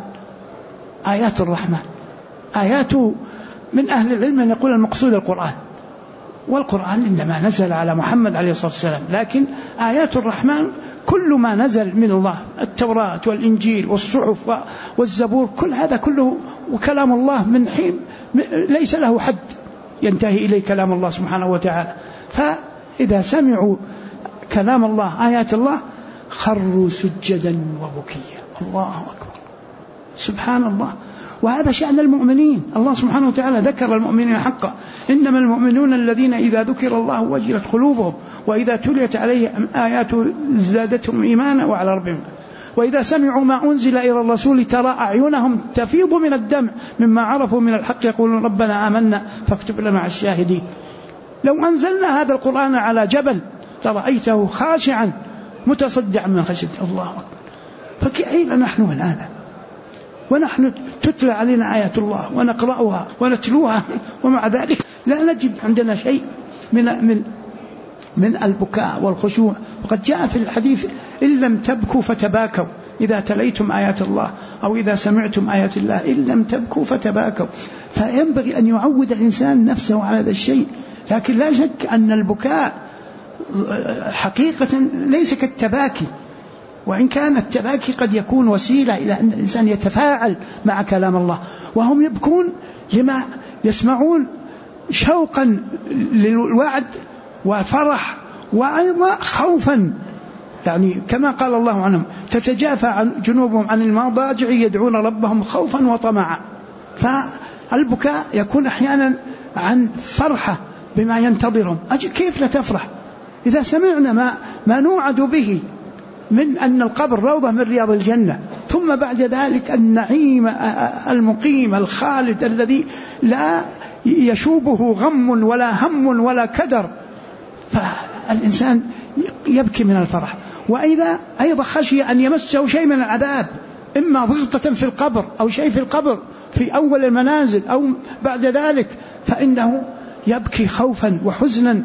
الرحمن آيات من أهل العلم أن يقول المقصود القرآن، والقرآن إنما نزل على محمد عليه الصلاة والسلام، لكن آيات الرحمن كل ما نزل من الله، التوراة والإنجيل والصحف والزبور، كل هذا كله وكلام الله من حين ليس له حد ينتهي إليه كلام الله سبحانه وتعالى. فإذا سمعوا كلام الله آيات الله خروا سجدا وبكيا. الله أكبر، سبحان الله. وهذا شأن المؤمنين. الله سبحانه وتعالى ذكر المؤمنين حقا، إنما المؤمنون الذين إذا ذكر الله وجلت قلوبهم وإذا تليت عليهم آياته زادتهم إيمانا وعلى ربهم وإذا سمعوا ما أنزل إلى الرسول ترى أعينهم تفيض من الدمع مما عرفوا من الحق يقولون ربنا آمنا فاكتب لنا مع الشاهدين. لو أنزلنا هذا القرآن على جبل لرأيته خاشعا متصدعا من خشية الله أكبر. فكيف نحن من هذا ونحن تتلى علينا آيات الله ونقرأها ونتلوها، ومع ذلك لا نجد عندنا شيء من البكاء والخشوع. وقد جاء في الحديث إن لم تبكوا فتباكوا إذا تليتم آيات الله أو إذا سمعتم آيات الله، إن لم تبكوا فتباكوا. فينبغي أن يعود الإنسان نفسه على هذا الشيء. لكن لا شك أن البكاء حقيقة ليس كالتباكي، وإن كان التباكي قد يكون وسيلة إلى أن الإنسان يتفاعل مع كلام الله، وهم يبكون لما يسمعون شوقا للوعد وفرح وأيضا خوفا، يعني كما قال الله عنهم تتجافى عن جنوبهم عن المضاجع يدعون ربهم خوفا وطمعا. فالبكاء يكون أحيانا عن فرحة بما ينتظرهم. كيف لا تفرح إذا سمعنا ما نوعد به من أن القبر روضة من رياض الجنة، ثم بعد ذلك النعيم المقيم الخالد الذي لا يشوبه غم ولا هم ولا كدر، فالإنسان يبكي من الفرح. وإذا أيضا خشي أن يمسه شيء من العذاب، إما ضغطة في القبر أو شيء في القبر في أول المنازل أو بعد ذلك، فإنه يبكي خوفا وحزنا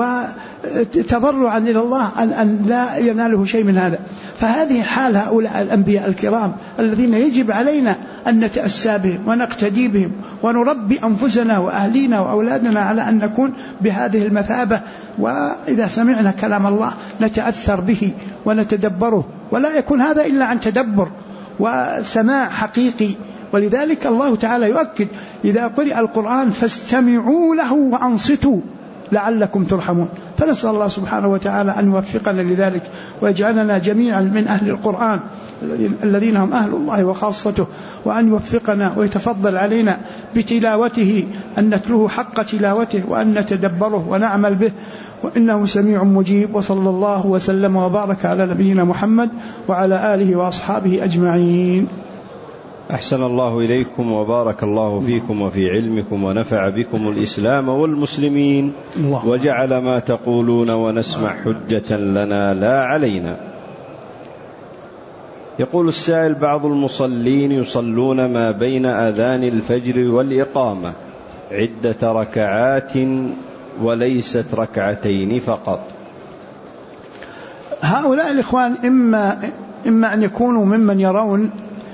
وتضرعا إلى الله أن لا يناله شيء من هذا. فهذه حال هؤلاء الأنبياء الكرام الذين يجب علينا أن نتأسى بهم ونقتدي بهم ونربي أنفسنا وأهلينا وأولادنا على أن نكون بهذه المثابة. وإذا سمعنا كلام الله نتأثر به ونتدبره، ولا يكون هذا إلا عن تدبر وسماع حقيقي. ولذلك الله تعالى يؤكد إذا قرئ القرآن فاستمعوا له وأنصتوا لعلكم ترحمون. فنسأل الله سبحانه وتعالى أن يوفقنا لذلك ويجعلنا جميعا من أهل القرآن الذين هم أهل الله وخاصته، وأن يوفقنا ويتفضل علينا بتلاوته أن نتلوه حق تلاوته وأن نتدبره ونعمل به، وإنه سميع مجيب. وصلى الله وسلم وبارك على نبينا محمد وعلى آله وأصحابه أجمعين. أحسن الله إليكم وبارك الله فيكم وفي علمكم ونفع بكم الإسلام والمسلمين، وجعل ما تقولون ونسمع حجة لنا لا علينا. يقول السائل: بعض المصلين يصلون ما بين أذان الفجر والإقامة عدة ركعات وليست ركعتين فقط. هؤلاء الإخوان إما أن يكونوا ممن يرون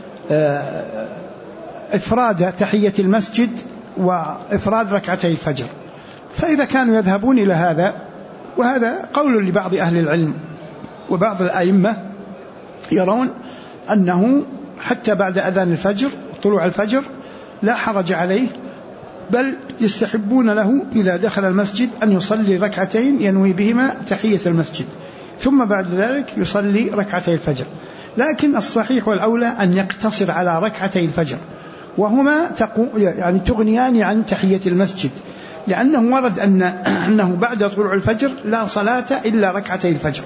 إفراد تحية المسجد وإفراد ركعتي الفجر، فإذا كانوا يذهبون إلى هذا، وهذا قول لبعض أهل العلم وبعض الأئمة يرون أنه حتى بعد أذان الفجر طلوع الفجر لا حرج عليه، بل يستحبون له إذا دخل المسجد أن يصلي ركعتين ينوي بهما تحية المسجد، ثم بعد ذلك يصلي ركعتي الفجر. لكن الصحيح والأولى أن يقتصر على ركعتي الفجر، وهما يعني تغنيان عن تحية المسجد، لأنه ورد أنه بعد طلوع الفجر لا صلاة إلا ركعتي الفجر.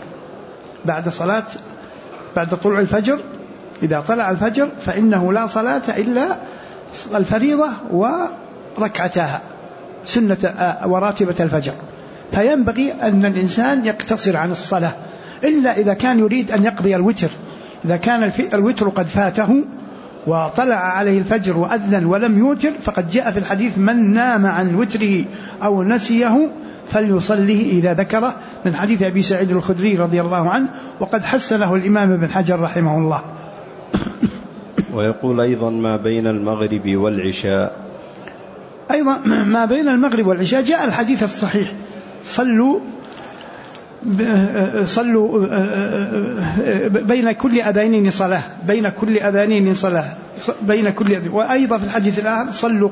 بعد طلوع الفجر إذا طلع الفجر فإنه لا صلاة إلا الفريضة وركعتها سنة وراتبة الفجر. فينبغي أن الإنسان يقتصر عن الصلاة إلا إذا كان يريد أن يقضي الوتر. إذا كان الوتر قد فاته وطلع عليه الفجر وأذن ولم يوتر، فقد جاء في الحديث من نام عن وتره أو نسيه فليصليه إذا ذكره، من حديث أبي سعيد الخدري رضي الله عنه، وقد حسنه الإمام ابن حجر رحمه الله. ويقول أيضا ما بين المغرب والعشاء، أيضا ما بين المغرب والعشاء جاء الحديث الصحيح صلوا بين كل أذانين صلاة، وأيضا في الحديث الآخر صلوا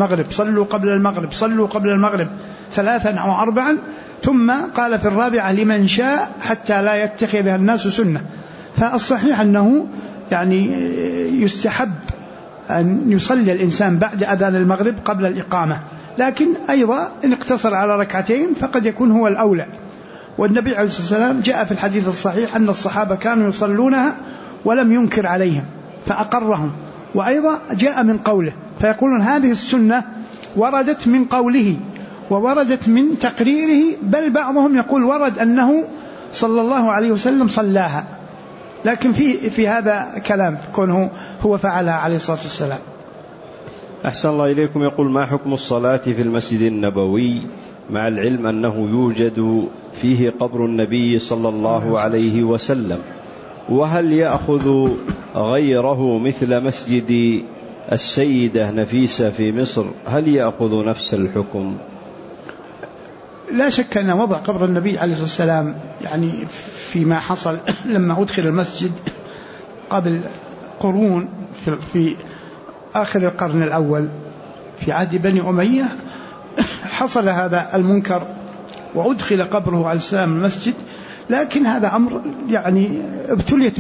قبل المغرب 3 أو 4، ثم قال في الرابعة لمن شاء حتى لا يتخذها الناس سنة. فالصحيح أنه يعني يستحب أن يصلي الإنسان بعد أذان المغرب قبل الإقامة، لكن أيضا إن اقتصر على ركعتين فقد يكون هو الأولى. والنبي عليه الصلاة والسلام جاء في الحديث الصحيح أن الصحابة كانوا يصلونها ولم ينكر عليهم فأقرهم، وأيضا جاء من قوله، فيقولون هذه السنة وردت من قوله ووردت من تقريره، بل بعضهم يقول ورد أنه صلى الله عليه وسلم صلاها، لكن في هذا كلام كونه هو فعلها عليه الصلاة والسلام. أحسن الله إليكم. يقول ما حكم الصلاة في المسجد النبوي مع العلم أنه يوجد فيه قبر النبي صلى الله عليه وسلم، وهل يأخذ غيره مثل مسجد السيدة نفيسة في مصر، هل يأخذ نفس الحكم؟ لا شك أن وضع قبر النبي عليه الصلاة والسلام يعني فيما حصل لما أدخل المسجد قبل قرون في آخر القرن الأول في عهد بني أمية حصل هذا المنكر وأدخل قبره عليه السلام المسجد، لكن هذا أمر يعني ابتليت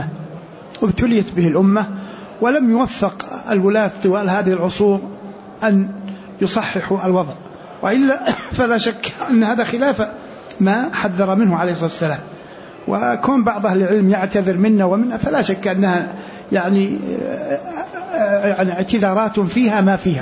به الأمة ولم يوفق الولاة طوال هذه العصور أن يصححوا الوضع، وإلا فلا شك أن هذا خلاف ما حذر منه عليه الصلاة والسلام. وكون بعض أهل العلم يعتذر منا ومنا فلا شك أنها يعني اعتذارات فيها ما فيها.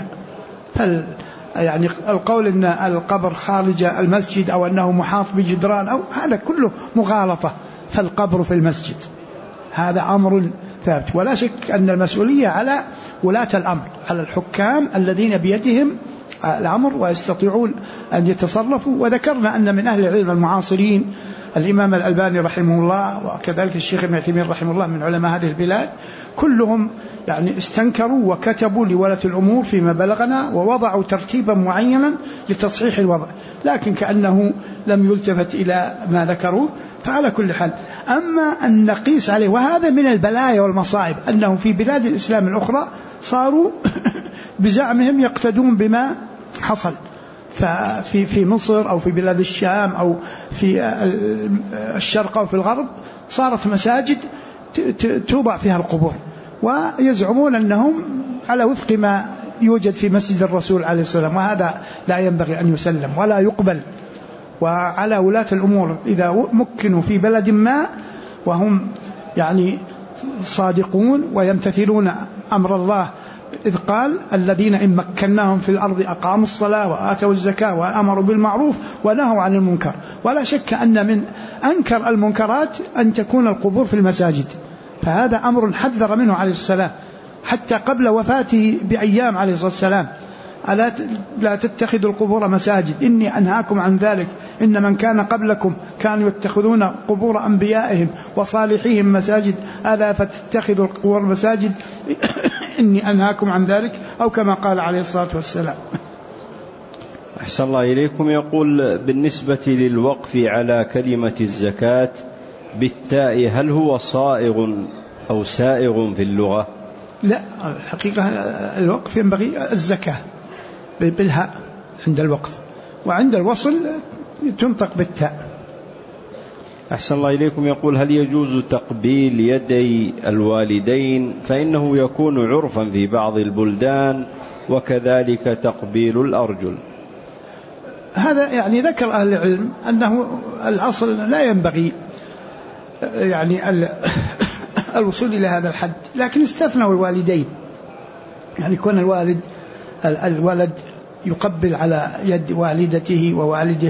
يعني القول أن القبر خارج المسجد أو أنه محاط بجدران أو هذا كله مغالطة، فالقبر في المسجد هذا أمر ثابت. ولا شك أن المسؤولية على ولاة الأمر، على الحكام الذين بيدهم الأمر ويستطيعون أن يتصرفوا. وذكرنا أن من أهل العلم المعاصرين الإمام الألباني رحمه الله وكذلك الشيخ ابن عثيمين رحمه الله من علماء هذه البلاد، كلهم يعني استنكروا وكتبوا لولاة الأمور فيما بلغنا ووضعوا ترتيبا معينا لتصحيح الوضع، لكن كأنه لم يلتفت إلى ما ذكروا. فعلى كل حال، أما أن نقيس عليه، وهذا من البلايا والمصائب أنه في بلاد الإسلام الأخرى صاروا بزعمهم يقتدون بما حصل في مصر أو في بلاد الشام أو في الشرق أو في الغرب، صارت مساجد توضع فيها القبور، ويزعمون أنهم على وفق ما يوجد في مسجد الرسول عليه السلام، وهذا لا ينبغي أن يسلم ولا يقبل. وعلى ولاة الأمور إذا مكنوا في بلد ما وهم يعني صادقون ويمتثلون أمر الله، إذ قال الذين إن مكناهم في الأرض أقاموا الصلاة وآتوا الزكاة وأمروا بالمعروف ونهوا عن المنكر. ولا شك أن من أنكر المنكرات أن تكون القبور في المساجد، فهذا أمر حذر منه عليه السلام حتى قبل وفاته بأيام عليه الصلاة والسلام: ألا لا تتخذوا القبور مساجد إني أنهاكم عن ذلك، إن من كان قبلكم كانوا يتخذون قبور أنبيائهم وصالحيهم مساجد، ألا فتتخذوا القبور مساجد إني أنهاكم عن ذلك، أو كما قال عليه الصلاة والسلام. أحسن الله إليكم. يقول بالنسبة للوقف على كلمة الزكاة، بالتاء هل هو صائغ أو سائغ في اللغة؟ لا، الحقيقة الوقف ينبغي الزكاة بالهاء عند الوقف، وعند الوصل تنطق بالتاء. أحسن الله إليكم. يقول هل يجوز تقبيل يدي الوالدين؟ فإنه يكون عرفا في بعض البلدان، وكذلك تقبيل الأرجل. هذا يعني ذكر أهل العلم أنه الأصل لا ينبغي يعني الوصول إلى هذا الحد، لكن استثنوا الوالدين، يعني يكون الولد يقبل على يد والدته ووالده،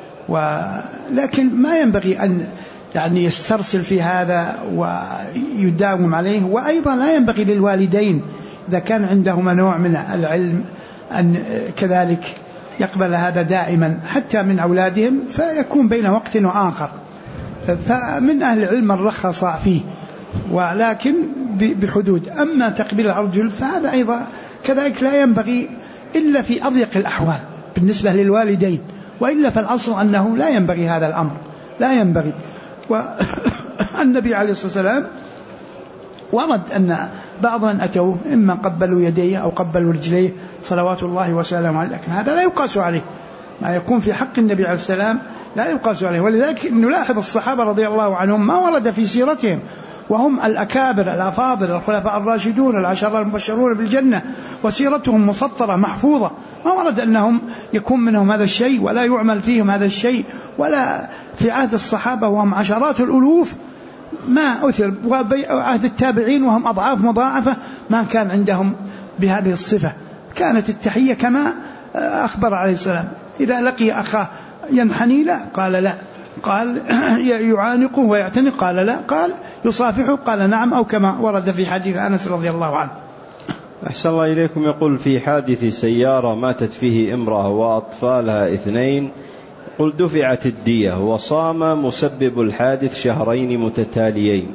ولكن ما ينبغي أن يعني يسترسل في هذا ويداوم عليه. وأيضا لا ينبغي للوالدين إذا كان عندهما نوع من العلم أن كذلك يقبل هذا دائما حتى من أولادهم، فيكون بين وقت وآخر. فمن أهل العلم الرخص فيه، ولكن بحدود. أما تقبيل الأرجل فهذا أيضا كذلك لا ينبغي إلا في أضيق الأحوال بالنسبة للوالدين، وإلا فالأصل أنه لا ينبغي هذا الأمر، لا ينبغي. والنبي عليه الصلاة والسلام ورد أن بعضهم أتوه إما قبلوا يديه أو قبلوا رجليه صلوات الله وسلامه عليه، لكن هذا لا يقاس عليه. ما يكون في حق النبي عليه السلام لا يقاس عليه. ولذلك نلاحظ الصحابة رضي الله عنهم ما ورد في سيرتهم، وهم الأكابر الأفاضل الخلفاء الراشدون العشرة المبشرون بالجنة، وسيرتهم مسطرة محفوظة، ما ورد أنهم يكون منهم هذا الشيء ولا يعمل فيهم هذا الشيء. ولا في عهد الصحابة وهم عشرات الألوف ما أثر، وعهد التابعين وهم أضعاف مضاعفة ما كان عندهم بهذه الصفة. كانت التحية كما أخبر عليه السلام، إذا لقي أخاه ينحني له قال لا، قال يعانقه ويعتنق قال لا، قال يصافحه قال نعم، أو كما ورد في حديث أنس رضي الله عنه. أحسن الله إليكم. يقول في حادث سيارة ماتت فيه امرأة وأطفالها 2، قل دفعت الدية، وصام مسبب الحادث 2 متتاليين،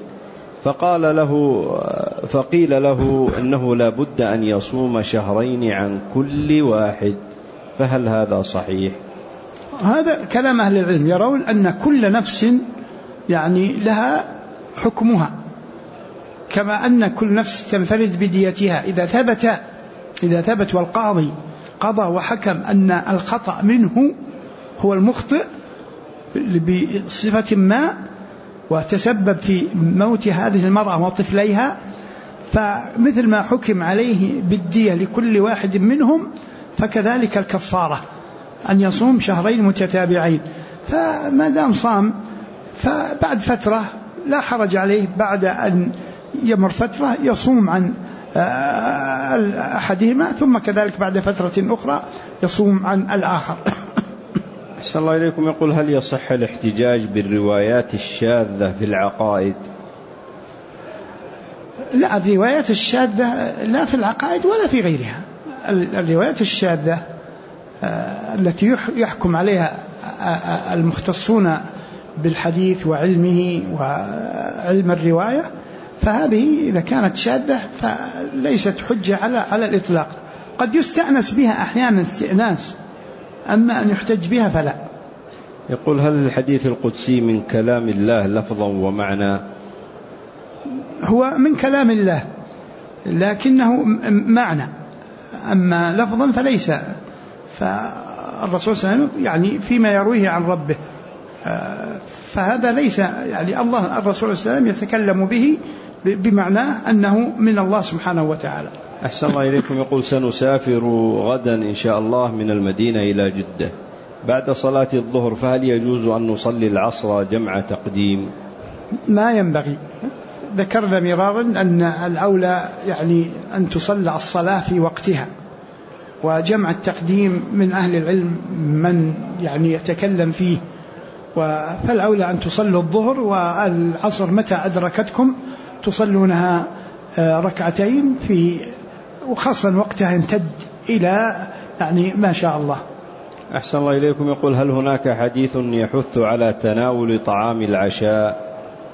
فقيل له إنه لا بد أن يصوم 2 عن كل واحد، فهل هذا صحيح؟ هذا كلام أهل العلم، يرون أن كل نفس يعني لها حكمها، كما أن كل نفس تنفرد بديتها. إذا ثبت والقاضي قضى وحكم أن الخطأ منه هو المخطئ بصفة ما وتسبب في موت هذه المرأة وطفليها، فمثل ما حكم عليه بالدية لكل واحد منهم، فكذلك الكفارة أن يصوم 2 متتابعين. فما دام صام فبعد فترة لا حرج عليه، بعد أن يمر فترة يصوم عن أحدهما، ثم كذلك بعد فترة أخرى يصوم عن الآخر. أحسن الله إليكم. يقول هل يصح الاحتجاج بالروايات الشاذة في العقائد؟ لا، الروايات الشاذة لا في العقائد ولا في غيرها. الروايات الشاذة التي يحكم عليها المختصون بالحديث وعلمه وعلم الرواية، فهذه إذا كانت شاذة فليست حجة على الإطلاق. قد يستأنس بها أحيانا استئناس، أما أن يحتج بها فلا. يقول هل الحديث القدسي من كلام الله لفظا ومعنى؟ هو من كلام الله لكنه معنى، أما لفظا فليس. فالرسول صلى الله عليه وسلم يعني فيما يرويه عن ربه، فهذا ليس يعني الرسول صلى الله عليه وسلم يتكلم به بمعناه أنه من الله سبحانه وتعالى. أحسن الله إليكم. يقول سنسافر غدا إن شاء الله من المدينة إلى جدة بعد صلاة الظهر، فهل يجوز أن نصلي العصر جمع تقديم؟ ما ينبغي. ذكرنا مرارا أن الأولى يعني أن تصلى الصلاة في وقتها، وجمع التقديم من أهل العلم من يعني يتكلم فيه، فالأولى أن تصلوا الظهر والعصر متى أدركتكم تصلونها 2 وخاصة وقتها يمتد إلى يعني ما شاء الله. أحسن الله إليكم. يقول هل هناك حديث يحث على تناول طعام العشاء؟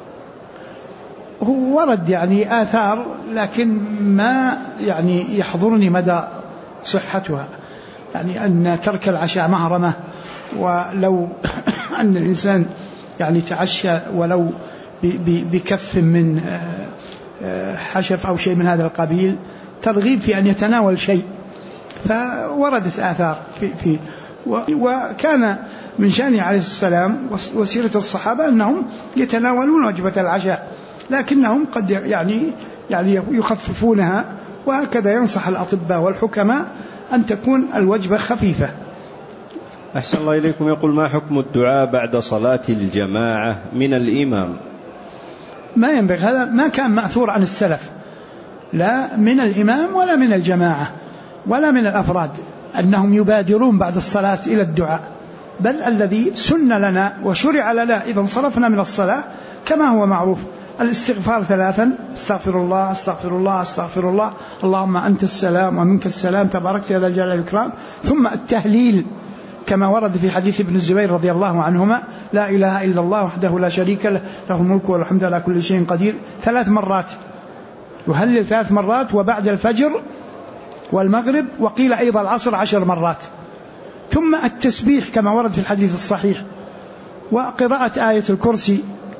هو ورد يعني آثار، لكن ما يعني يحضرني مدى صحتها، يعني أن ترك العشاء محرمة، ولو أن الإنسان يعني تعشى ولو بكف من حشف أو شيء من هذا القبيل، ترغيب في أن يتناول شيء. فوردت آثار في وكان من شأنه عليه السلام وسيرة الصحابة أنهم يتناولون وجبة العشاء، لكنهم قد يعني يخففونها، وهكذا ينصح الأطباء والحكماء أن تكون الوجبة خفيفة. أحسن الله إليكم. يقول: ما حكم الدعاء بعد صلاة الجماعة من الإمام؟ ما ينبغي، هذا ما كان مأثور عن السلف، لا من الإمام ولا من الجماعة ولا من الأفراد أنهم يبادرون بعد الصلاة إلى الدعاء، بل الذي سن لنا وشرع لنا إذا انصرفنا من الصلاة كما هو معروف: الاستغفار 3، استغفر الله استغفر الله استغفر الله، اللهم أنت السلام ومنك السلام تباركت يا ذا الجلال والإكرام، ثم التهليل كما ورد في حديث ابن الزبير رضي الله عنهما: لا إله إلا الله وحده لا شريك له، له الملك والحمد على كل شيء قدير، 3 مرات، يهلل 3 مرات، وبعد الفجر والمغرب، وقيل أيضا العصر 10 مرات، ثم التسبيح كما ورد في الحديث الصحيح، وقراءة آية الكرسي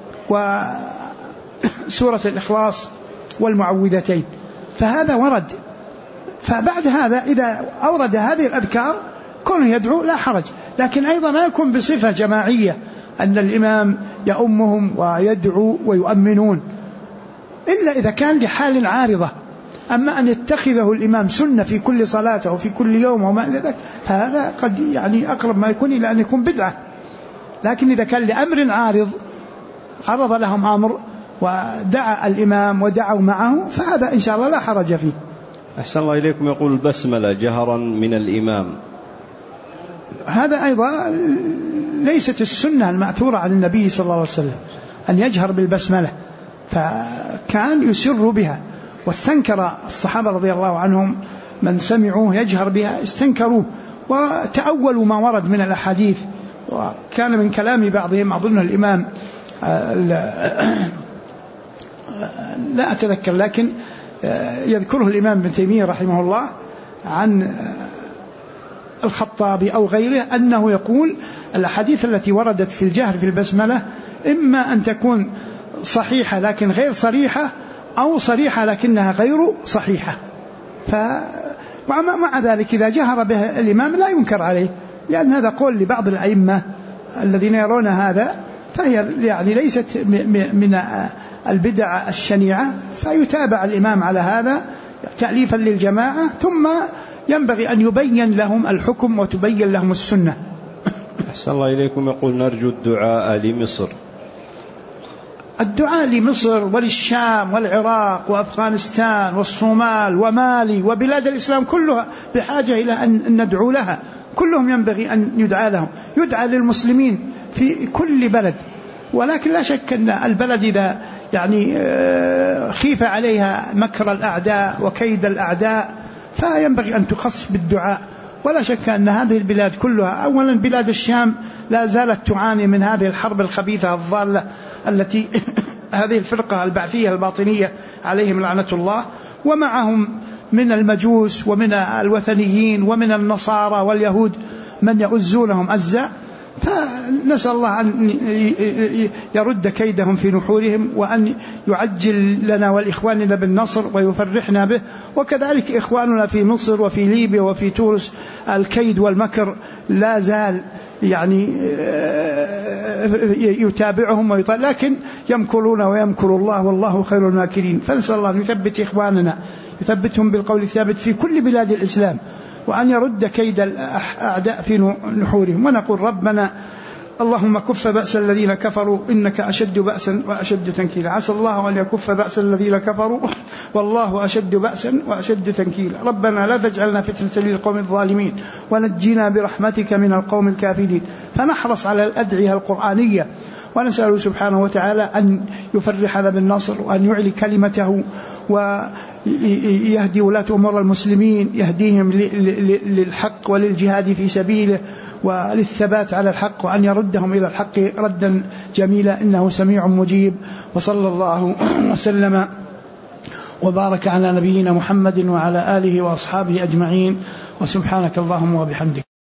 وسورة الإخلاص والمعوذتين، فهذا ورد. فبعد هذا إذا أورد هذه الأذكار كونه يدعو لا حرج، لكن أيضا ما يكون بصفة جماعية أن الإمام يؤمهم ويدعو ويؤمنون، إلا إذا كان لحال عارضة. أما أن يتخذه الإمام سنة في كل صلاة أو في كل يوم وما إلى ذلك، فهذا قد يعني أقرب ما يكون إلى أن يكون بدعة. لكن إذا كان لأمر عارض عرض لهم أمر ودعا الإمام ودعوا معه، فهذا إن شاء الله لا حرج فيه. أحسن الله إليكم. يقول: البسملة جهرا من الإمام؟ هذا أيضا ليست السنة المأثورة عن النبي صلى الله عليه وسلم أن يجهر بالبسملة، فكان يسر بها، واستنكر الصحابة رضي الله عنهم من سمعوه يجهر بها، استنكروه وتأولوا ما ورد من الأحاديث. وكان من كلام بعضهم، أظن الإمام لا أتذكر، لكن يذكره الإمام ابن تيمية رحمه الله عن الخطابي أو غيره أنه يقول: الأحاديث التي وردت في الجهر في البسملة إما أن تكون صحيحة لكن غير صريحة، أو صريحة لكنها غير صحيحة. ومع ذلك إذا جهر به الإمام لا ينكر عليه، لأن هذا قول لبعض الأئمة الذين يرون هذا، فهي يعني ليست من البدع الشنيعة، فيتابع الإمام على هذا تأليفا للجماعة، ثم ينبغي أن يبين لهم الحكم وتبين لهم السنة. أحسن الله إليكم. يقول: نرجو الدعاء لمصر. الدعاء لمصر وللشام والعراق وأفغانستان والصومال ومالي وبلاد الإسلام كلها بحاجة إلى أن ندعو لها، كلهم ينبغي أن يدعى لهم، يدعى للمسلمين في كل بلد. ولكن لا شك أن البلد إذا يعني خيف عليها مكر الأعداء وكيد الأعداء فينبغي أن تخص بالدعاء. ولا شك أن هذه البلاد كلها، أولا بلاد الشام لا زالت تعاني من هذه الحرب الخبيثة الضالة التي هذه الفرقة البعثية الباطنية عليهم لعنة الله، ومعهم من المجوس ومن الوثنيين ومن النصارى واليهود من يؤزونهم أزا، فنسأل الله أن يرد كيدهم في نحورهم، وأن يعجل لنا والإخواننا بالنصر ويفرحنا به. وكذلك إخواننا في مصر وفي ليبيا وفي تونس الكيد والمكر لا زال يعني يتابعهم لكن يمكرون ويمكر الله والله خير الماكرين. فنسأل الله أن يثبت إخواننا، يثبتهم بالقول الثابت في كل بلاد الإسلام، وأن يرد كيد الأعداء في نحورهم. ونقول: ربنا اللهم كف بأس الذين كفروا إنك أشد بأسا وأشد تنكيلا. عسى الله أن يكف بأس الذين كفروا والله أشد بأسا وأشد تنكيلا. ربنا لا تجعلنا فتنة للقوم الظالمين ونجينا برحمتك من القوم الكافرين. فنحرص على الأدعية القرآنية، ونسأل سبحانه وتعالى أن يفرحنا بالنصر، وأن يعلي كلمته، ويهدي ولاة أمور المسلمين، يهديهم للحق وللجهاد في سبيله وللثبات على الحق، وأن يردهم إلى الحق ردا جميلا إنه سميع مجيب. وصلى الله وسلم وبارك على نبينا محمد وعلى آله وأصحابه أجمعين، وسبحانك اللهم وبحمدك.